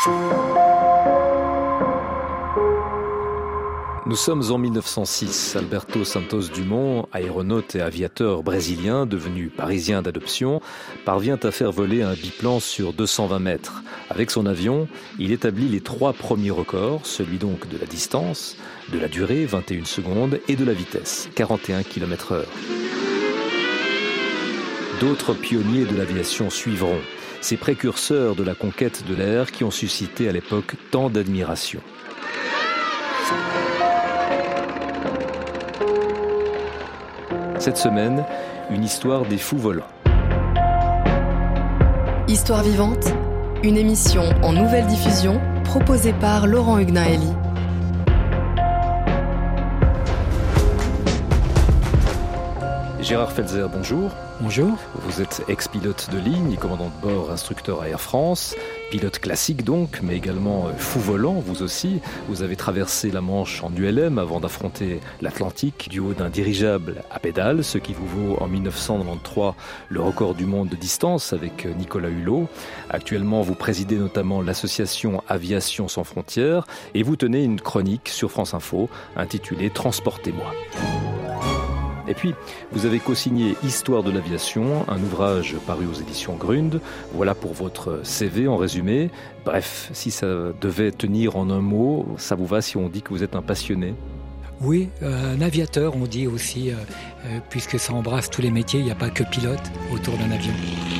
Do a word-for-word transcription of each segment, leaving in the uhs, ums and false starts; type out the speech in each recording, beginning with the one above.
Nous sommes en mille neuf cent six. Alberto Santos Dumont, aéronaute et aviateur brésilien, devenu parisien d'adoption, parvient à faire voler un biplan sur deux cent vingt mètres. Avec son avion, il établit les trois premiers records, celui donc de la distance, de la durée, vingt et une secondes, et de la vitesse, quarante et un kilomètres heure. D'autres pionniers de l'aviation suivront, ces précurseurs de la conquête de l'air qui ont suscité à l'époque tant d'admiration. Cette semaine, une histoire des fous volants. Histoire vivante, une émission en nouvelle diffusion proposée par Laurent Huguenin-Elie. Gérard Felzer, bonjour. Bonjour. Vous êtes ex-pilote de ligne, commandant de bord, instructeur à Air France, pilote classique donc, mais également fou volant, vous aussi. Vous avez traversé la Manche en U L M avant d'affronter l'Atlantique du haut d'un dirigeable à pédales, ce qui vous vaut en mille neuf cent quatre-vingt-treize le record du monde de distance avec Nicolas Hulot. Actuellement, vous présidez notamment l'association Aviation sans frontières et vous tenez une chronique sur France Info intitulée « Transportez-moi ». Et puis, vous avez co-signé Histoire de l'aviation, un ouvrage paru aux éditions Grund. Voilà pour votre C V en résumé. Bref, si ça devait tenir en un mot, ça vous va si on dit que vous êtes un passionné ? Oui, euh, un aviateur, on dit aussi, euh, euh, puisque ça embrasse tous les métiers, il n'y a pas que pilote autour d'un avion.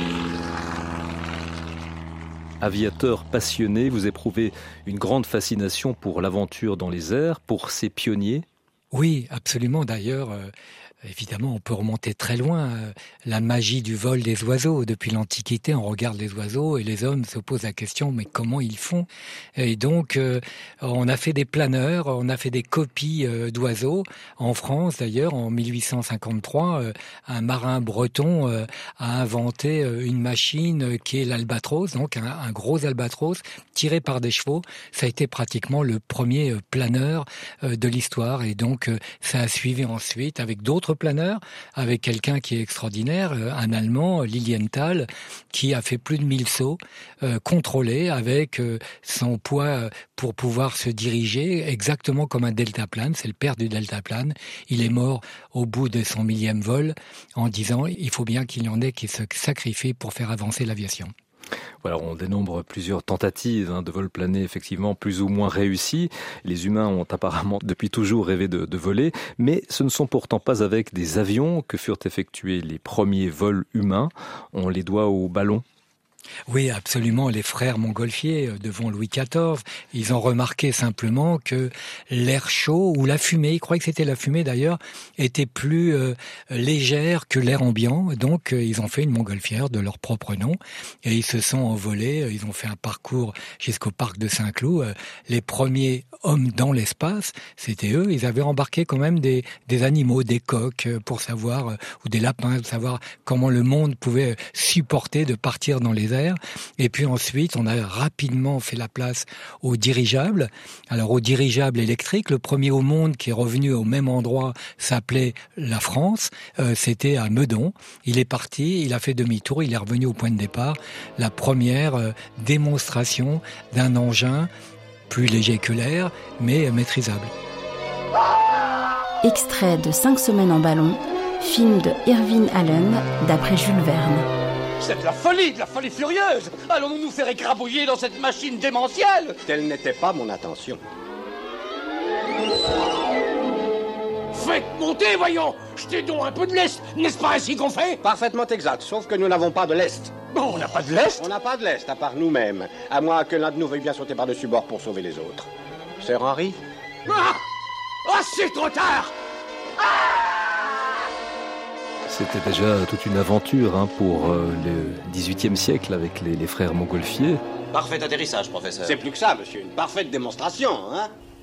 Aviateur passionné, vous éprouvez une grande fascination pour l'aventure dans les airs, pour ces pionniers ? Oui, absolument. D'ailleurs, euh, évidemment, on peut remonter très loin. Euh, la magie du vol des oiseaux. Depuis l'Antiquité, on regarde les oiseaux et les hommes se posent la question, mais comment ils font ? Et donc, euh, on a fait des planeurs, on a fait des copies euh, d'oiseaux. En France, d'ailleurs, en mille huit cent cinquante-trois, euh, un marin breton euh, a inventé euh, une machine qui est l'albatros, donc un, un gros albatros tiré par des chevaux. Ça a été pratiquement le premier euh, planeur euh, de l'histoire. Et donc, euh, ça a suivi ensuite avec d'autres planeurs, avec quelqu'un qui est extraordinaire, un Allemand, Lilienthal, qui a fait plus de mille sauts euh, contrôlés avec euh, son poids pour pouvoir se diriger exactement comme un deltaplane. C'est le père du deltaplane. Il est mort au bout de son millième vol en disant il faut bien qu'il y en ait qui se sacrifient pour faire avancer l'aviation. Voilà, on dénombre plusieurs tentatives hein, de vol plané effectivement plus ou moins réussies. Les humains ont apparemment depuis toujours rêvé de, de voler, mais ce ne sont pourtant pas avec des avions que furent effectués les premiers vols humains. On les doit aux ballons. Oui, absolument. Les frères Montgolfier, devant Louis quatorze, ils ont remarqué simplement que l'air chaud ou la fumée, ils croyaient que c'était la fumée d'ailleurs, était plus euh, légère que l'air ambiant. Donc, euh, ils ont fait une montgolfière de leur propre nom et ils se sont envolés. Ils ont fait un parcours jusqu'au parc de Saint-Cloud. Euh, les premiers hommes dans l'espace, c'était eux. Ils avaient embarqué quand même des, des animaux, des coqs, euh, pour savoir, euh, ou des lapins, pour savoir comment le monde pouvait supporter de partir dans les airs. Et puis ensuite, on a rapidement fait la place aux dirigeables. Alors, aux dirigeables électriques, le premier au monde qui est revenu au même endroit s'appelait la France. Euh, c'était à Meudon. Il est parti, il a fait demi-tour, il est revenu au point de départ. La première euh, démonstration d'un engin plus léger que l'air, mais maîtrisable. Extrait de cinq semaines en ballon, film de Irving Allen, d'après Jules Verne. C'est de la folie, de la folie furieuse. Allons-nous nous faire écrabouiller dans cette machine démentielle ? Telle n'était pas mon intention. Faites monter, voyons. Jetez donc un peu de lest. N'est-ce pas ainsi qu'on fait ? Parfaitement exact, sauf que nous n'avons pas de lest. Bon, on n'a pas de lest ? On n'a pas de lest, à part nous-mêmes. À moins que l'un de nous veuille bien sauter par-dessus bord pour sauver les autres. Sir Henry ? Ah ! Ah, c'est trop tard ! C'était déjà toute une aventure hein, pour euh, le dix-huitième siècle avec les, les frères Montgolfier. Parfait atterrissage, professeur. C'est plus que ça, monsieur. Une parfaite démonstration, hein ?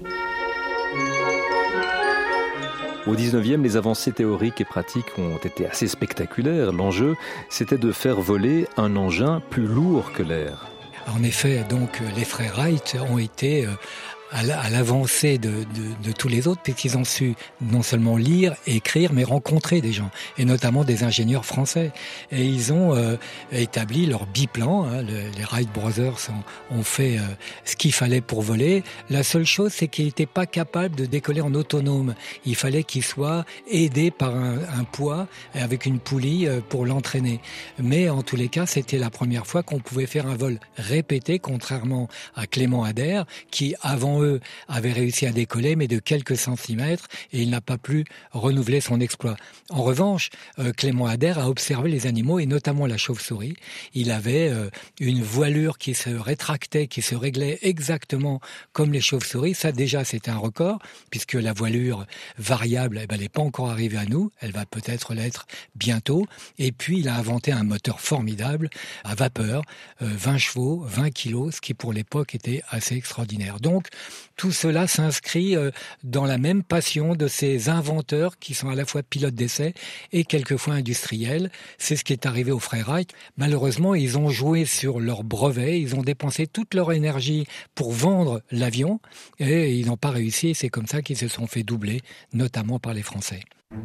Au dix-neuvième, les avancées théoriques et pratiques ont été assez spectaculaires. L'enjeu, c'était de faire voler un engin plus lourd que l'air. En effet, donc, les frères Wright ont été à l'avancée de, de, de tous les autres, puisqu'ils ont su non seulement lire, écrire, mais rencontrer des gens, et notamment des ingénieurs français. Et ils ont euh, établi leur biplan. Hein, le, les Wright Brothers ont, ont fait euh, ce qu'il fallait pour voler. La seule chose, c'est qu'ils n'étaient pas capables de décoller en autonome. Il fallait qu'ils soient aidés par un, un poids avec une poulie euh, pour l'entraîner. Mais en tous les cas, c'était la première fois qu'on pouvait faire un vol répété, contrairement à Clément Ader, qui avant eux avaient réussi à décoller, mais de quelques centimètres, et il n'a pas pu renouveler son exploit. En revanche, euh, Clément Ader a observé les animaux, et notamment la chauve-souris. Il avait euh, une voilure qui se rétractait, qui se réglait exactement comme les chauves-souris. Ça, déjà, c'était un record, puisque la voilure variable, eh ben, elle n'est pas encore arrivée à nous. Elle va peut-être l'être bientôt. Et puis, il a inventé un moteur formidable à vapeur, euh, vingt chevaux, vingt kilos, ce qui pour l'époque était assez extraordinaire. Donc, tout cela s'inscrit euh, dans la même passion de ces inventeurs qui sont à la fois pilotes d'essai et quelquefois industriels. C'est ce qui est arrivé aux frères Wright. Malheureusement, ils ont joué sur leur brevet, ils ont dépensé toute leur énergie pour vendre l'avion et ils n'ont pas réussi. C'est comme ça qu'ils se sont fait doubler, notamment par les Français.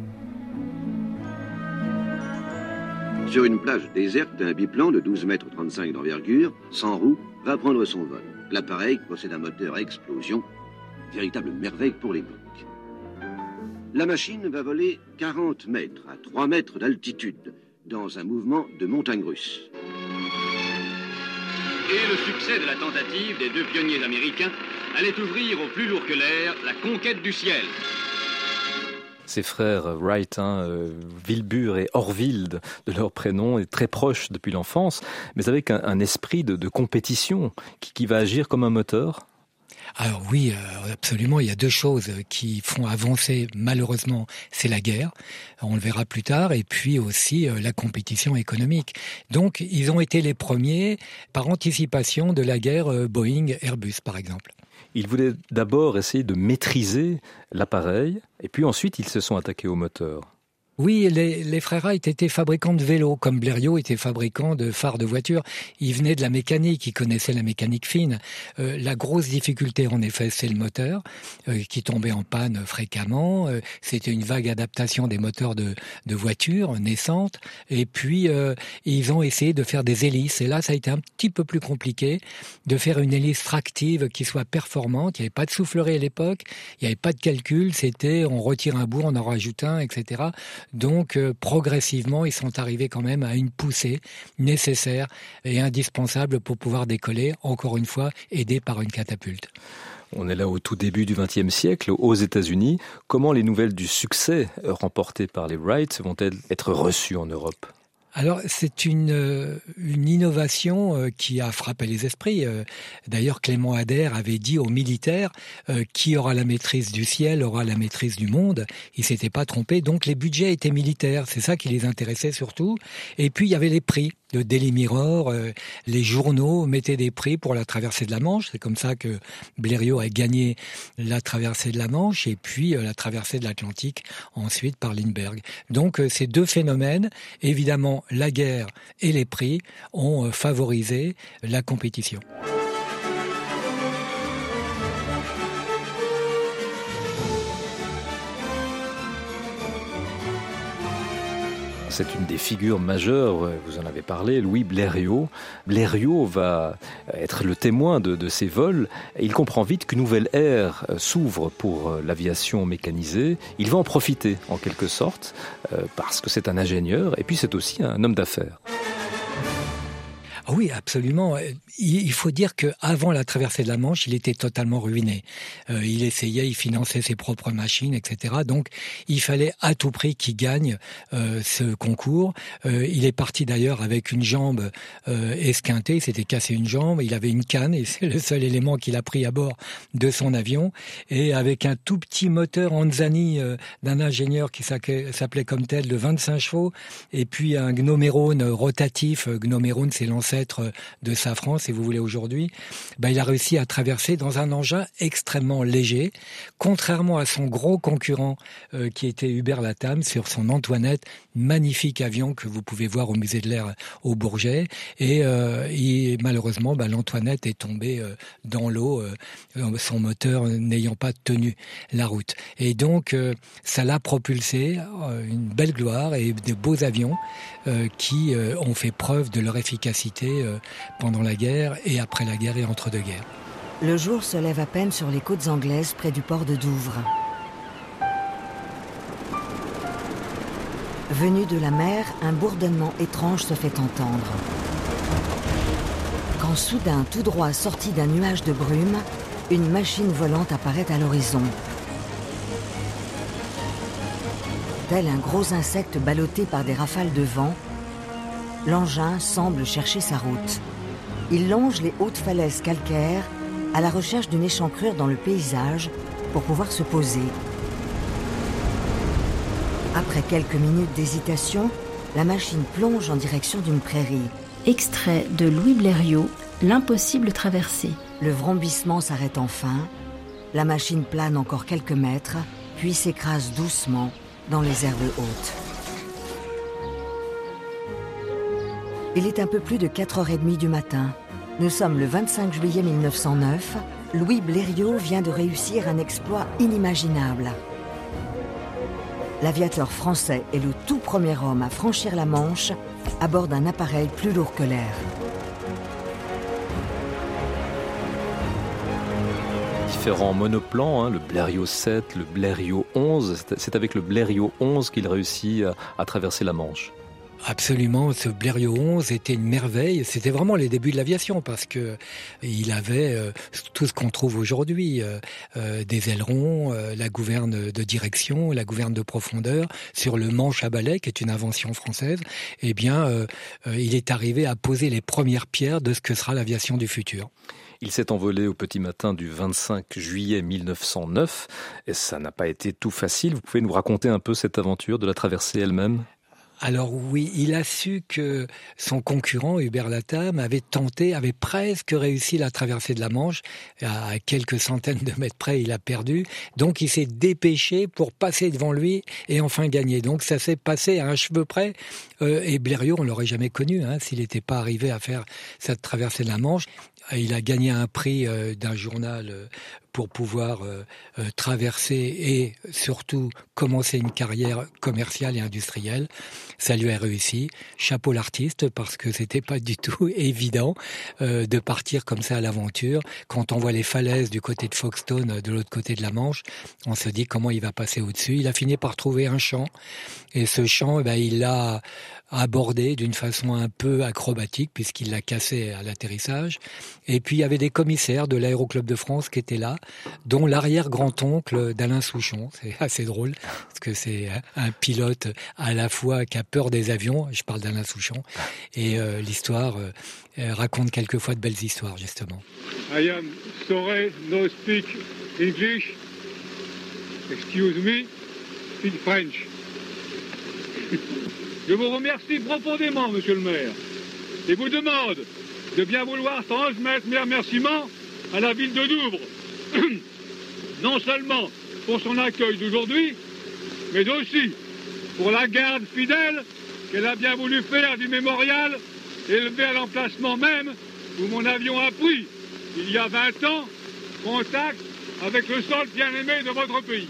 Sur une plage déserte, un biplan de douze mètres trente-cinq d'envergure, sans roue, va prendre son vol. L'appareil possède un moteur à explosion, véritable merveille pour l'époque. La machine va voler quarante mètres à trois mètres d'altitude, dans un mouvement de montagne russe. Et le succès de la tentative des deux pionniers américains allait ouvrir au plus lourd que l'air la conquête du ciel. Ces frères Wright, hein, euh, Wilbur et Orville de, de leur prénom, est très proches depuis l'enfance, mais avec un, un esprit de, de compétition qui, qui va agir comme un moteur. Alors oui, absolument, il y a deux choses qui font avancer, malheureusement, c'est la guerre, on le verra plus tard, et puis aussi la compétition économique. Donc, ils ont été les premiers par anticipation de la guerre Boeing-Airbus, par exemple. Ils voulaient d'abord essayer de maîtriser l'appareil, et puis ensuite ils se sont attaqués au moteur. Oui, les, les frères Wright étaient fabricants de vélos, comme Blériot était fabricant de phares de voitures. Ils venaient de la mécanique, ils connaissaient la mécanique fine. Euh, la grosse difficulté, en effet, c'est le moteur, euh, qui tombait en panne fréquemment. Euh, c'était une vague adaptation des moteurs de, de voitures naissantes. Et puis, euh, ils ont essayé de faire des hélices. Et là, ça a été un petit peu plus compliqué, de faire une hélice tractive qui soit performante. Il n'y avait pas de soufflerie à l'époque, il n'y avait pas de calcul. C'était, on retire un bout, on en rajoute un, et cetera. Donc, euh, progressivement, ils sont arrivés quand même à une poussée nécessaire et indispensable pour pouvoir décoller, encore une fois, aidés par une catapulte. On est là au tout début du vingtième siècle, aux États-Unis. Comment les nouvelles du succès remporté par les Wright vont-elles être reçues en Europe ? Alors, c'est une, une innovation qui a frappé les esprits. D'ailleurs, Clément Ader avait dit aux militaires euh, « Qui aura la maîtrise du ciel aura la maîtrise du monde ». Il s'était pas trompé. Donc, les budgets étaient militaires. C'est ça qui les intéressait surtout. Et puis, il y avait les prix. Le Daily Mirror, euh, les journaux mettaient des prix pour la traversée de la Manche. C'est comme ça que Blériot a gagné la traversée de la Manche et puis euh, la traversée de l'Atlantique ensuite par Lindbergh. Donc euh, ces deux phénomènes, évidemment la guerre et les prix, ont euh, favorisé la compétition. C'est une des figures majeures, vous en avez parlé, Louis Blériot. Blériot va être le témoin de, de ces vols. Il comprend vite qu'une nouvelle ère s'ouvre pour l'aviation mécanisée. Il va en profiter, en quelque sorte, parce que c'est un ingénieur et puis c'est aussi un homme d'affaires. Ah oui, absolument. Il faut dire qu'avant la traversée de la Manche, il était totalement ruiné. Euh, il essayait, il finançait ses propres machines, et cetera. Donc, il fallait à tout prix qu'il gagne euh, ce concours. Euh, il est parti d'ailleurs avec une jambe euh, esquintée, il s'était cassé une jambe, il avait une canne et c'est le seul élément qu'il a pris à bord de son avion. Et avec un tout petit moteur Anzani euh, d'un ingénieur qui s'appelait comme tel de vingt-cinq chevaux et puis un gnomérone rotatif. Gnomérone, c'est lancé l'ancêtre de Safran, si vous voulez, aujourd'hui, ben, il a réussi à traverser dans un engin extrêmement léger, contrairement à son gros concurrent euh, qui était Hubert Latham sur son Antoinette, magnifique avion que vous pouvez voir au musée de l'Air au Bourget. Et, euh, et malheureusement, ben, l'Antoinette est tombée euh, dans l'eau, euh, son moteur n'ayant pas tenu la route. Et donc, euh, ça l'a propulsé, euh, une belle gloire et de beaux avions euh, qui euh, ont fait preuve de leur efficacité euh, pendant la guerre et après la guerre et entre deux guerres. Le jour se lève à peine sur les côtes anglaises près du port de Douvres. Venu de la mer, un bourdonnement étrange se fait entendre. Quand soudain, tout droit sorti d'un nuage de brume, une machine volante apparaît à l'horizon. Tel un gros insecte ballotté par des rafales de vent, l'engin semble chercher sa route. Il longe les hautes falaises calcaires à la recherche d'une échancrure dans le paysage pour pouvoir se poser. Après quelques minutes d'hésitation, la machine plonge en direction d'une prairie. Extrait de Louis Blériot, L'impossible traversée. Le vrombissement s'arrête enfin. La machine plane encore quelques mètres, puis s'écrase doucement dans les herbes hautes. Il est un peu plus de quatre heures trente du matin. Nous sommes le vingt-cinq juillet mille neuf cent neuf. Louis Blériot vient de réussir un exploit inimaginable. L'aviateur français est le tout premier homme à franchir la Manche à bord d'un appareil plus lourd que l'air. Différents monoplans, hein, le Blériot sept, le Blériot onze. C'est avec le Blériot onze qu'il réussit à, à traverser la Manche. Absolument, ce Blériot onze était une merveille. C'était vraiment les débuts de l'aviation parce que il avait euh, tout ce qu'on trouve aujourd'hui, euh, euh, des ailerons, euh, la gouverne de direction, la gouverne de profondeur sur le manche à balai, qui est une invention française. Eh bien, euh, euh, il est arrivé à poser les premières pierres de ce que sera l'aviation du futur. Il s'est envolé au petit matin du vingt-cinq juillet mille neuf cent neuf et ça n'a pas été tout facile. Vous pouvez nous raconter un peu cette aventure de la traversée elle-même ? Alors oui, il a su que son concurrent, Hubert Latham, avait tenté, avait presque réussi la traversée de la Manche. À quelques centaines de mètres près, il a perdu. Donc il s'est dépêché pour passer devant lui et enfin gagner. Donc ça s'est passé à un cheveu près. Euh, et Blériot, on l'aurait jamais connu hein, s'il n'était pas arrivé à faire cette traversée de la Manche. Il a gagné un prix euh, d'un journal euh, pour pouvoir euh, euh, traverser et surtout commencer une carrière commerciale et industrielle. Ça lui a réussi. Chapeau l'artiste parce que c'était pas du tout évident euh, de partir comme ça à l'aventure. Quand on voit les falaises du côté de Folkestone, de l'autre côté de la Manche, on se dit comment il va passer au-dessus. Il a fini par trouver un champ et ce champ, eh ben, il l'a abordé d'une façon un peu acrobatique puisqu'il l'a cassé à l'atterrissage. Et puis il y avait des commissaires de l'Aéroclub de France qui étaient là, dont l'arrière-grand-oncle d'Alain Souchon. C'est assez drôle parce que c'est un pilote à la fois qui a peur des avions, je parle d'Alain Souchon, et euh, l'histoire euh, raconte quelquefois de belles histoires justement. I am sorry, no speak English. Excuse me, speak French. Je vous remercie profondément, monsieur le maire, et vous demande de bien vouloir transmettre mes remerciements à la ville de Douvres, non seulement pour son accueil d'aujourd'hui, mais aussi pour la garde fidèle qu'elle a bien voulu faire du mémorial élevé à l'emplacement même où mon avion a pris, il y a vingt ans, contact avec le sol bien-aimé de votre pays.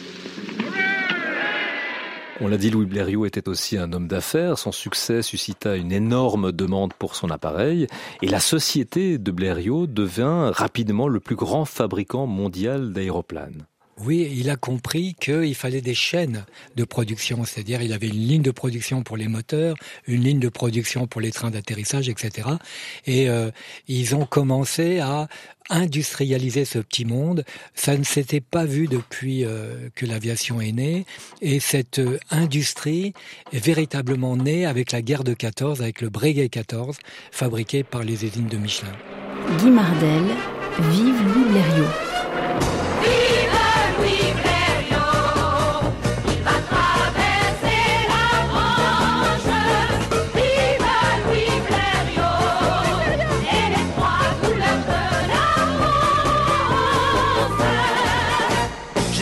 On l'a dit, Louis Blériot était aussi un homme d'affaires. Son succès suscita une énorme demande pour son appareil. Et la société de Blériot devint rapidement le plus grand fabricant mondial d'aéroplanes. Oui, il a compris qu'il fallait des chaînes de production, c'est-à-dire il avait une ligne de production pour les moteurs, une ligne de production pour les trains d'atterrissage, et cetera. Et euh, ils ont commencé à industrialiser ce petit monde. Ça ne s'était pas vu depuis euh, que l'aviation est née. Et cette euh, industrie est véritablement née avec la guerre de quatorze, avec le Breguet quatorze, fabriqué par les usines de Michelin. Guy Mardel, vive Louis Blériot.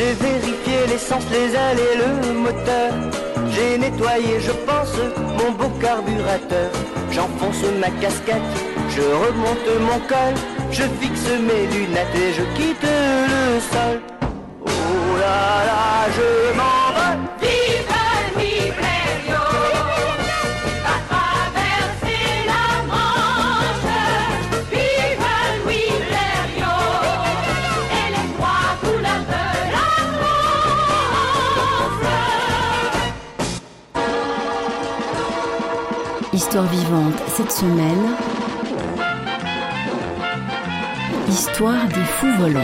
J'ai vérifié l'essence, les ailes et le moteur. J'ai nettoyé, je pense, mon beau carburateur. J'enfonce ma casquette, je remonte mon col. Je fixe mes lunettes et je quitte le sol. Oh là là, je m'envole. Vive Louis Blériot, va traverser la Manche. Vive Louis Blériot, et les trois couleurs de la France. Histoire vivante cette semaine. Histoire des fous volants.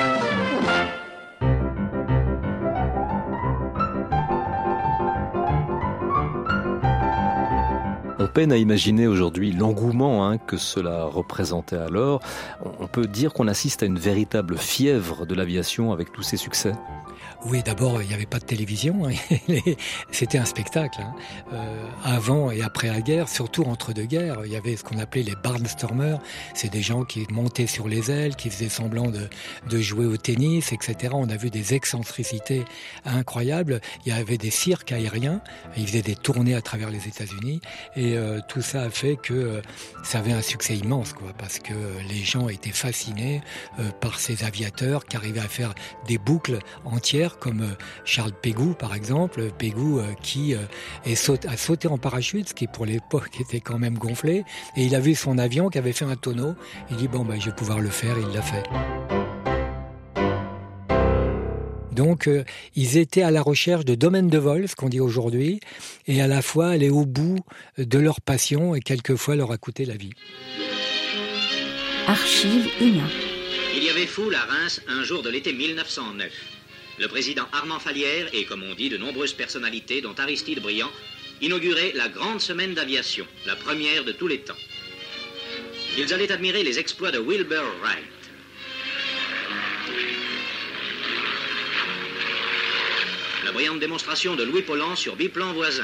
On peine à imaginer aujourd'hui l'engouement hein, que cela représentait alors. On peut dire qu'on assiste à une véritable fièvre de l'aviation avec tous ses succès. Oui, d'abord, il n'y avait pas de télévision. Hein. C'était un spectacle. Hein. Euh, avant et après la guerre, surtout entre deux guerres, il y avait ce qu'on appelait les barnstormers. C'est des gens qui montaient sur les ailes, qui faisaient semblant de, de jouer au tennis, et cetera. On a vu des excentricités incroyables. Il y avait des cirques aériens. Ils faisaient des tournées à travers les États-Unis. Et euh, tout ça a fait que euh, ça avait un succès immense, quoi, parce que euh, les gens étaient fascinés euh, par ces aviateurs qui arrivaient à faire des boucles entières, comme Charles Pégoud par exemple, Pégoud euh, qui euh, est saut- a sauté en parachute, ce qui pour l'époque était quand même gonflé, et il a vu son avion qui avait fait un tonneau, il dit bon ben je vais pouvoir le faire, il l'a fait. Donc euh, ils étaient à la recherche de domaines de vol, ce qu'on dit aujourd'hui, et à la fois aller au bout de leur passion, et quelquefois leur a coûté la vie. Archive I N A. Il y avait foule à Reims un jour de l'été mille neuf cent neuf. Le président Armand Fallières et, comme on dit, de nombreuses personnalités, dont Aristide Briand, inauguraient la grande semaine d'aviation, la première de tous les temps. Ils allaient admirer les exploits de Wilbur Wright. La brillante démonstration de Louis Pollan sur biplan voisin.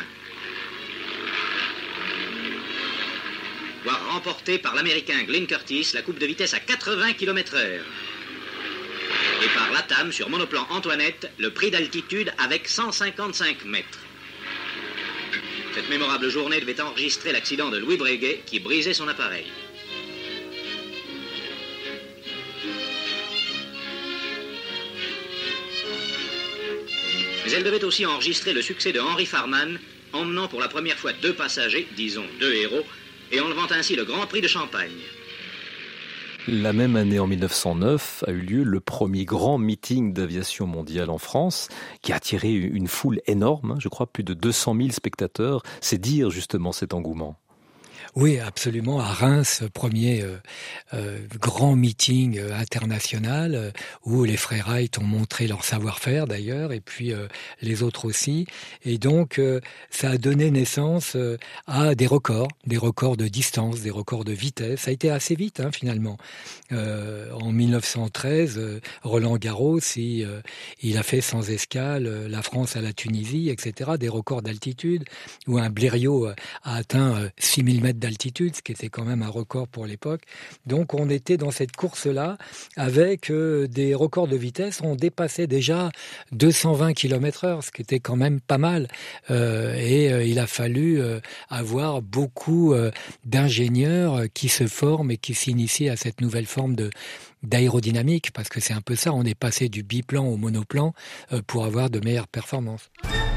Voir remporter par l'Américain Glenn Curtis la coupe de vitesse à quatre-vingts kilomètres heure. Et par Latam sur monoplan Antoinette, le prix d'altitude avec cent cinquante-cinq mètres. Cette mémorable journée devait enregistrer l'accident de Louis Breguet qui brisait son appareil. Mais elle devait aussi enregistrer le succès de Henry Farman, emmenant pour la première fois deux passagers, disons deux héros, et enlevant ainsi le Grand Prix de Champagne. La même année, en mille neuf cent neuf, a eu lieu le premier grand meeting d'aviation mondiale en France, qui a attiré une foule énorme, je crois plus de deux cent mille spectateurs. C'est dire justement cet engouement. Oui, absolument. À Reims, premier euh, euh, grand meeting euh, international euh, où les frères Wright ont montré leur savoir-faire d'ailleurs, et puis euh, les autres aussi. Et donc, euh, ça a donné naissance euh, à des records, des records de distance, des records de vitesse. Ça a été assez vite, hein, finalement. Euh, en mille neuf cent treize, euh, Roland Garros, il, euh, il a fait sans escale euh, la France à la Tunisie, et cetera. Des records d'altitude, où un Blériot euh, a atteint euh, six mille mètres d'altitude, ce qui était quand même un record pour l'époque. Donc on était dans cette course-là avec euh, des records de vitesse. On dépassait déjà deux cent vingt kilomètres heure, ce qui était quand même pas mal. Euh, et euh, il a fallu euh, avoir beaucoup euh, d'ingénieurs euh, qui se forment et qui s'initient à cette nouvelle forme de d'aérodynamique, parce que c'est un peu ça, on est passé du biplan au monoplan euh, pour avoir de meilleures performances.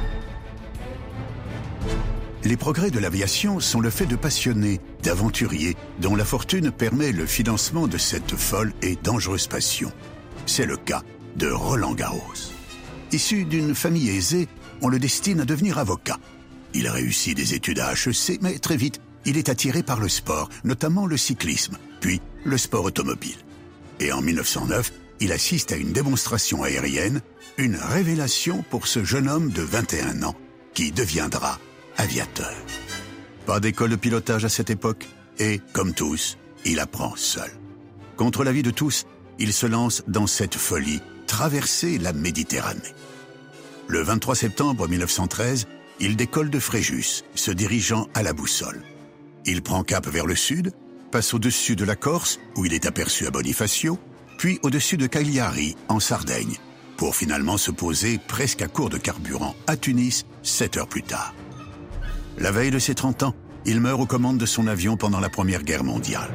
Les progrès de l'aviation sont le fait de passionnés, d'aventuriers, dont la fortune permet le financement de cette folle et dangereuse passion. C'est le cas de Roland Garros. Issu d'une famille aisée, on le destine à devenir avocat. Il réussit des études à H E C, mais très vite, il est attiré par le sport, notamment le cyclisme, puis le sport automobile. Et en mille neuf cent neuf, il assiste à une démonstration aérienne, une révélation pour ce jeune homme de vingt et un ans, qui deviendra aviateur. Pas d'école de pilotage à cette époque, et, comme tous, il apprend seul. Contre l'avis de tous, il se lance dans cette folie, traverser la Méditerranée. Le vingt-trois septembre mille neuf cent treize, il décolle de Fréjus, se dirigeant à la boussole. Il prend cap vers le sud, passe au-dessus de la Corse, où il est aperçu à Bonifacio, puis au-dessus de Cagliari, en Sardaigne. pour finalement se poser presque à court de carburant à Tunis, sept heures plus tard. La veille de ses trente ans, il meurt aux commandes de son avion pendant la Première Guerre mondiale.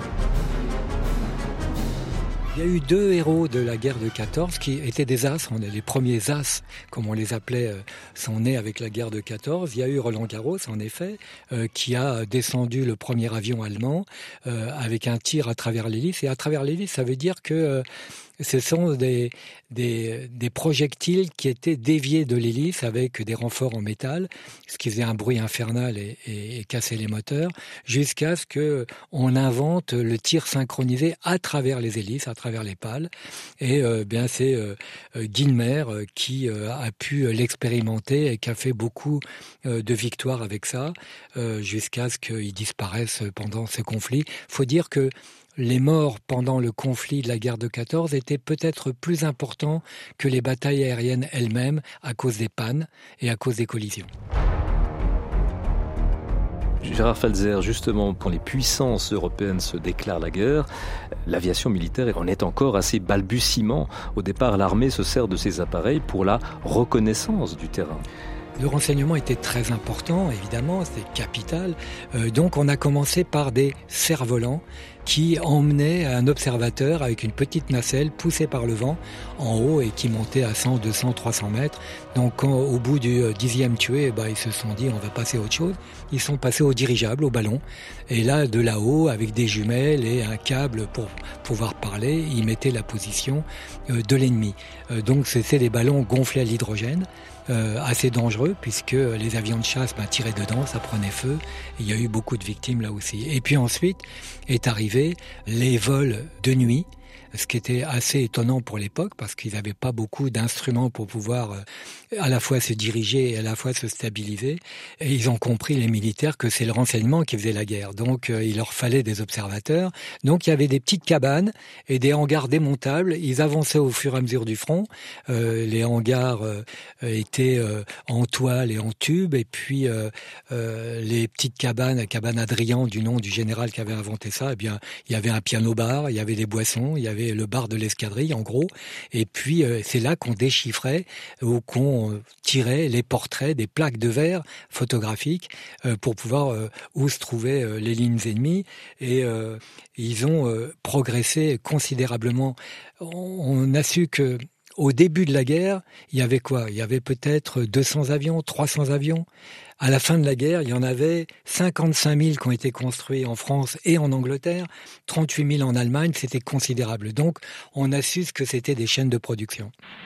Il y a eu deux héros de la guerre de quatorze qui étaient des as. On est les premiers as, comme on les appelait, sont nés avec la guerre de quatorze. Il y a eu Roland Garros, en effet, euh, qui a descendu le premier avion allemand euh, avec un tir à travers l'hélice. Et à travers l'hélice, ça veut dire que euh, ce sont des, des, des projectiles qui étaient déviés de l'hélice avec des renforts en métal, ce qui faisait un bruit infernal et, et, et cassait les moteurs, jusqu'à ce qu'on invente le tir synchronisé à travers les hélices, à travers les pales. Et euh, bien c'est euh, Guynemer qui euh, a pu l'expérimenter et qui a fait beaucoup euh, de victoires avec ça, euh, jusqu'à ce qu'il disparaisse pendant ce conflit. Il faut dire que les morts pendant le conflit de la guerre de quatorze étaient peut-être plus importants que les batailles aériennes elles-mêmes à cause des pannes et à cause des collisions. Gérard Falzer, justement, quand les puissances européennes se déclarent la guerre, l'aviation militaire en est encore à ses balbutiements. Au départ, l'armée se sert de ces appareils pour la reconnaissance du terrain. Le renseignement était très important, évidemment, c'était capital. Euh, donc on a commencé par des cerfs-volants qui emmenaient un observateur avec une petite nacelle poussée par le vent en haut et qui montait à cent, deux cents, trois cents mètres. Donc quand, au bout du dixième tué, bah, ils se sont dit on va passer à autre chose. Ils sont passés au dirigeable, au ballon. Et là, de là-haut, avec des jumelles et un câble pour pouvoir parler, ils mettaient la position euh, de l'ennemi. Euh, donc c'était des ballons gonflés à l'hydrogène. Euh, assez dangereux puisque les avions de chasse bah, tiraient dedans, ça prenait feu. Et il y a eu beaucoup de victimes là aussi. Et puis ensuite est arrivé les vols de nuit, ce qui était assez étonnant pour l'époque parce qu'ils n'avaient pas beaucoup d'instruments pour pouvoir euh, à la fois se diriger et à la fois se stabiliser. Et ils ont compris, les militaires, que c'est le renseignement qui faisait la guerre. Donc euh, il leur fallait des observateurs. Donc il y avait des petites cabanes et des hangars démontables. Ils avançaient au fur et à mesure du front. Euh, les hangars euh, étaient euh, en toile et en tube. Et puis euh, euh, les petites cabanes, la cabane Adrian, du nom du général qui avait inventé ça, eh bien il y avait un piano-bar, il y avait des boissons, il y avait le bar de l'escadrille en gros. Et puis euh, c'est là qu'on déchiffrait ou qu'on tirait les portraits des plaques de verre photographiques euh, pour pouvoir euh, où se trouvaient euh, les lignes ennemies. Et euh, ils ont euh, progressé considérablement. On a su que au début de la guerre, il y avait quoi ? Il y avait peut-être deux cents avions, trois cents avions. À la fin de la guerre, il y en avait cinquante-cinq mille qui ont été construits en France et en Angleterre, trente-huit mille en Allemagne, c'était considérable. Donc, on a su ce que c'était des chaînes de production.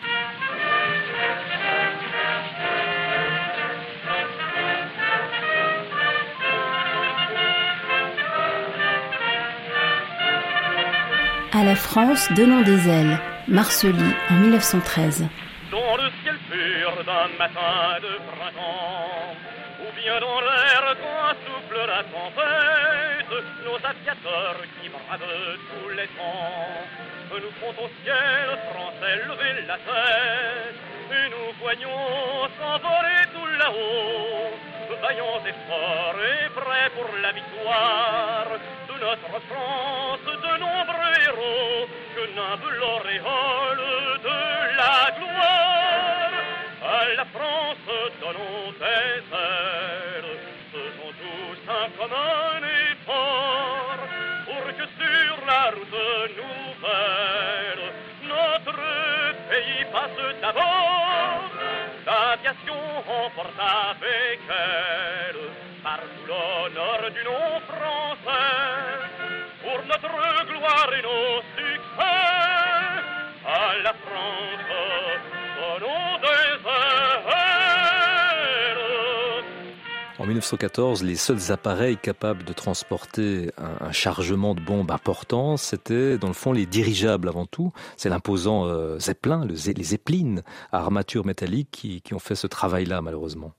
À la France, donnons des ailes. Marcely, en mille neuf cent treize. Dans le ciel pur d'un matin de printemps, ou bien dans l'air quand souffle la tempête, nos aviateurs qui bravent tous les temps, nous font au ciel français lever la tête, et nous voyons s'envoler tout là-haut, vaillants et forts et prêts pour la victoire de notre France, de nombreux héros que nimbe l'auréole de la gloire. À la France donnons des ailes, faisons tous un commun effort pour que sur la route nouvelle notre pays passe d'abord. L'aviation emporte avec elle partout l'honneur du nom français, pour notre gloire et nos succès. À la France, donnons des ailes. En mille neuf cent quatorze, les seuls appareils capables de transporter un, un chargement de bombes important, c'était dans le fond les dirigeables avant tout. C'est l'imposant euh, Zeppelin, le, les Zeppelin à armature métallique qui, qui ont fait ce travail-là malheureusement.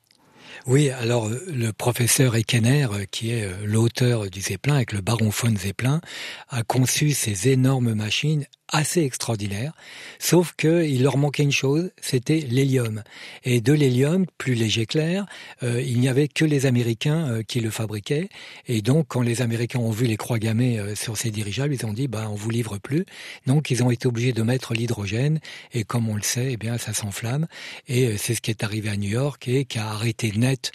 Oui, alors le professeur Ekener, qui est l'auteur du Zeppelin, avec le baron von Zeppelin, a conçu ces énormes machines assez extraordinaires, sauf qu'il leur manquait une chose, c'était l'hélium. Et de l'hélium, plus léger que l'air, euh, il n'y avait que les Américains euh, qui le fabriquaient. Et donc, quand les Américains ont vu les croix gammées euh, sur ces dirigeables, ils ont dit bah, « on vous livre plus ». Donc, ils ont été obligés de mettre l'hydrogène. Et comme on le sait, eh bien, ça s'enflamme. Et euh, c'est ce qui est arrivé à New York et qui a arrêté net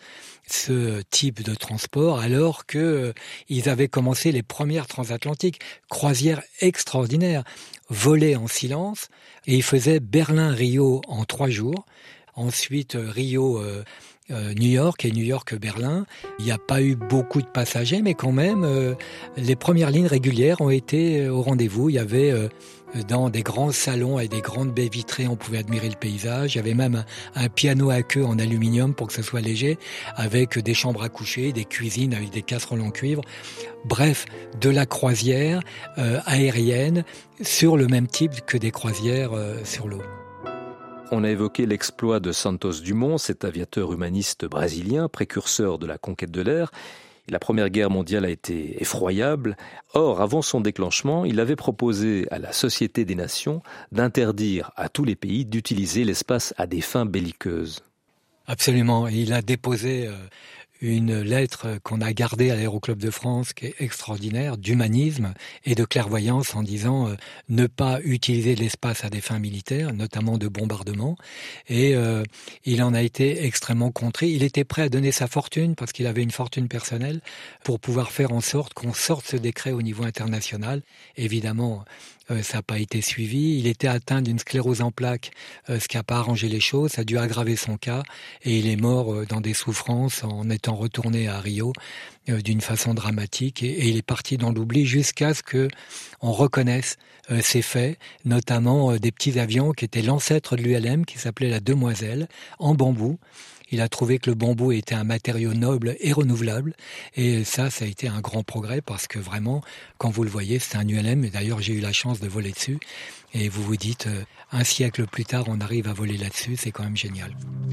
ce type de transport, alors que euh, ils avaient commencé les premières transatlantiques, croisières extraordinaires, volées en silence, et ils faisaient Berlin-Rio en trois jours, ensuite Rio euh, euh, New York et New York-Berlin. Il n'y a pas eu beaucoup de passagers, mais quand même, euh, les premières lignes régulières ont été au rendez-vous. Il y avait euh, dans des grands salons avec des grandes baies vitrées, on pouvait admirer le paysage. Il y avait même un, un piano à queue en aluminium pour que ce soit léger, avec des chambres à coucher, des cuisines avec des casseroles en cuivre. Bref, de la croisière euh, aérienne sur le même type que des croisières euh, sur l'eau. On a évoqué l'exploit de Santos Dumont, cet aviateur humaniste brésilien, précurseur de la conquête de l'air. La Première Guerre mondiale a été effroyable. Or, avant son déclenchement, il avait proposé à la Société des Nations d'interdire à tous les pays d'utiliser l'espace à des fins belliqueuses. Absolument. Il a déposé euh, une lettre qu'on a gardée à l'Aéroclub de France, qui est extraordinaire, d'humanisme et de clairvoyance, en disant euh, ne pas utiliser l'espace à des fins militaires, notamment de bombardement. Et euh, il en a été extrêmement contrit. Il était prêt à donner sa fortune, parce qu'il avait une fortune personnelle, pour pouvoir faire en sorte qu'on sorte ce décret au niveau international. Évidemment, Euh, ça n'a pas été suivi. Il était atteint d'une sclérose en plaques, euh, ce qui n'a pas arrangé les choses. Ça a dû aggraver son cas et il est mort euh, dans des souffrances en étant retourné à Rio euh, d'une façon dramatique. Et, et il est parti dans l'oubli jusqu'à ce que on reconnaisse euh, ces faits, notamment euh, des petits avions qui étaient l'ancêtre de l'U L M, qui s'appelait la Demoiselle, en bambou. Il a trouvé que le bambou était un matériau noble et renouvelable. Et ça, ça a été un grand progrès parce que vraiment, quand vous le voyez, c'est un U L M. Et d'ailleurs, j'ai eu la chance de voler dessus. Et vous vous dites, euh, un siècle plus tard, on arrive à voler là-dessus. C'est quand même génial.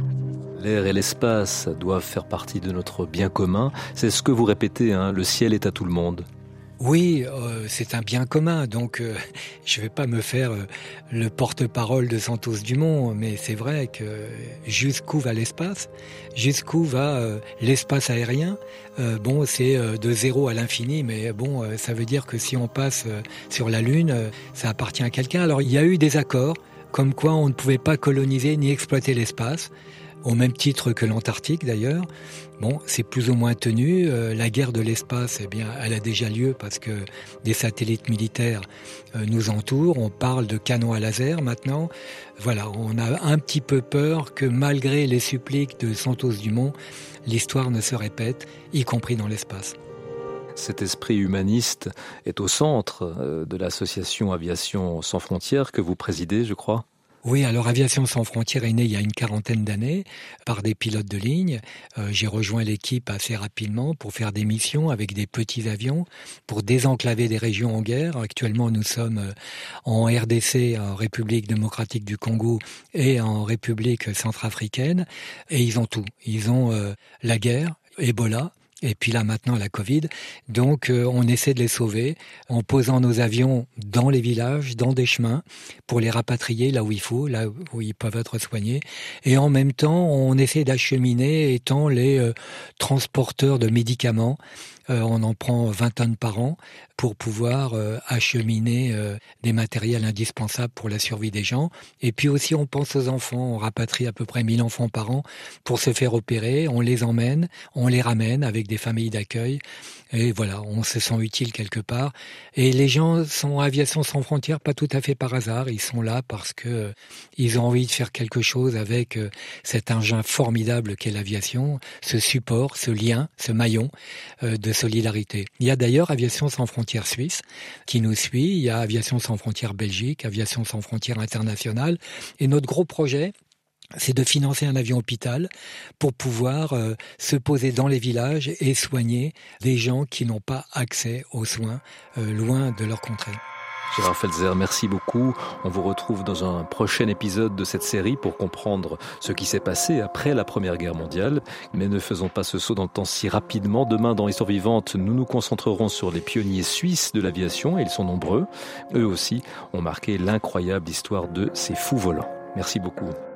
L'air et l'espace doivent faire partie de notre bien commun. C'est ce que vous répétez, hein, le ciel est à tout le monde. Oui, euh, c'est un bien commun, donc euh, je ne vais pas me faire euh, le porte-parole de Santos Dumont, mais c'est vrai que jusqu'où va l'espace, jusqu'où va euh, l'espace aérien, euh, bon, c'est euh, de zéro à l'infini, mais bon, euh, ça veut dire que si on passe euh, sur la Lune, euh, ça appartient à quelqu'un. Alors il y a eu des accords, comme quoi on ne pouvait pas coloniser ni exploiter l'espace, au même titre que l'Antarctique d'ailleurs. Bon, c'est plus ou moins tenu. Euh, la guerre de l'espace, eh bien, elle a déjà lieu parce que des satellites militaires euh, nous entourent. On parle de canons à laser maintenant. Voilà, on a un petit peu peur que malgré les suppliques de Santos Dumont, l'histoire ne se répète, y compris dans l'espace. Cet esprit humaniste est au centre de l'association Aviation Sans Frontières que vous présidez, je crois. Oui, alors Aviation Sans Frontières est née il y a une quarantaine d'années par des pilotes de ligne. Euh, j'ai rejoint l'équipe assez rapidement pour faire des missions avec des petits avions pour désenclaver des régions en guerre. Actuellement, nous sommes en R D C, en République démocratique du Congo, et en République centrafricaine. Et ils ont tout. Ils ont euh, la guerre, Ebola, et puis là maintenant la Covid. Donc euh, on essaie de les sauver en posant nos avions dans les villages, dans des chemins, pour les rapatrier là où il faut, là où ils peuvent être soignés. Et en même temps, on essaie d'acheminer étant les euh, transporteurs de médicaments. Euh, on en prend vingt tonnes par an pour pouvoir euh, acheminer euh, des matériels indispensables pour la survie des gens. Et puis aussi, on pense aux enfants. On rapatrie à peu près mille enfants par an pour se faire opérer. On les emmène, on les ramène avec des familles d'accueil. Et voilà, on se sent utile quelque part. Et les gens sont à Aviation Sans Frontières pas tout à fait par hasard. Ils sont là parce que euh, ils ont envie de faire quelque chose avec euh, cet engin formidable qu'est l'aviation, ce support, ce lien, ce maillon euh, de solidarité. Il y a d'ailleurs Aviation Sans Frontières Suisse qui nous suit. Il y a Aviation Sans Frontières Belgique, Aviation Sans Frontières Internationale. Et notre gros projet, c'est de financer un avion hôpital pour pouvoir euh, se poser dans les villages et soigner des gens qui n'ont pas accès aux soins euh, loin de leur contrée. Gérard Felzer, merci beaucoup. On vous retrouve dans un prochain épisode de cette série pour comprendre ce qui s'est passé après la Première Guerre mondiale. Mais ne faisons pas ce saut dans le temps si rapidement. Demain, dans Histoire vivante, nous nous concentrerons sur les pionniers suisses de l'aviation, et ils sont nombreux. Eux aussi ont marqué l'incroyable histoire de ces fous volants. Merci beaucoup.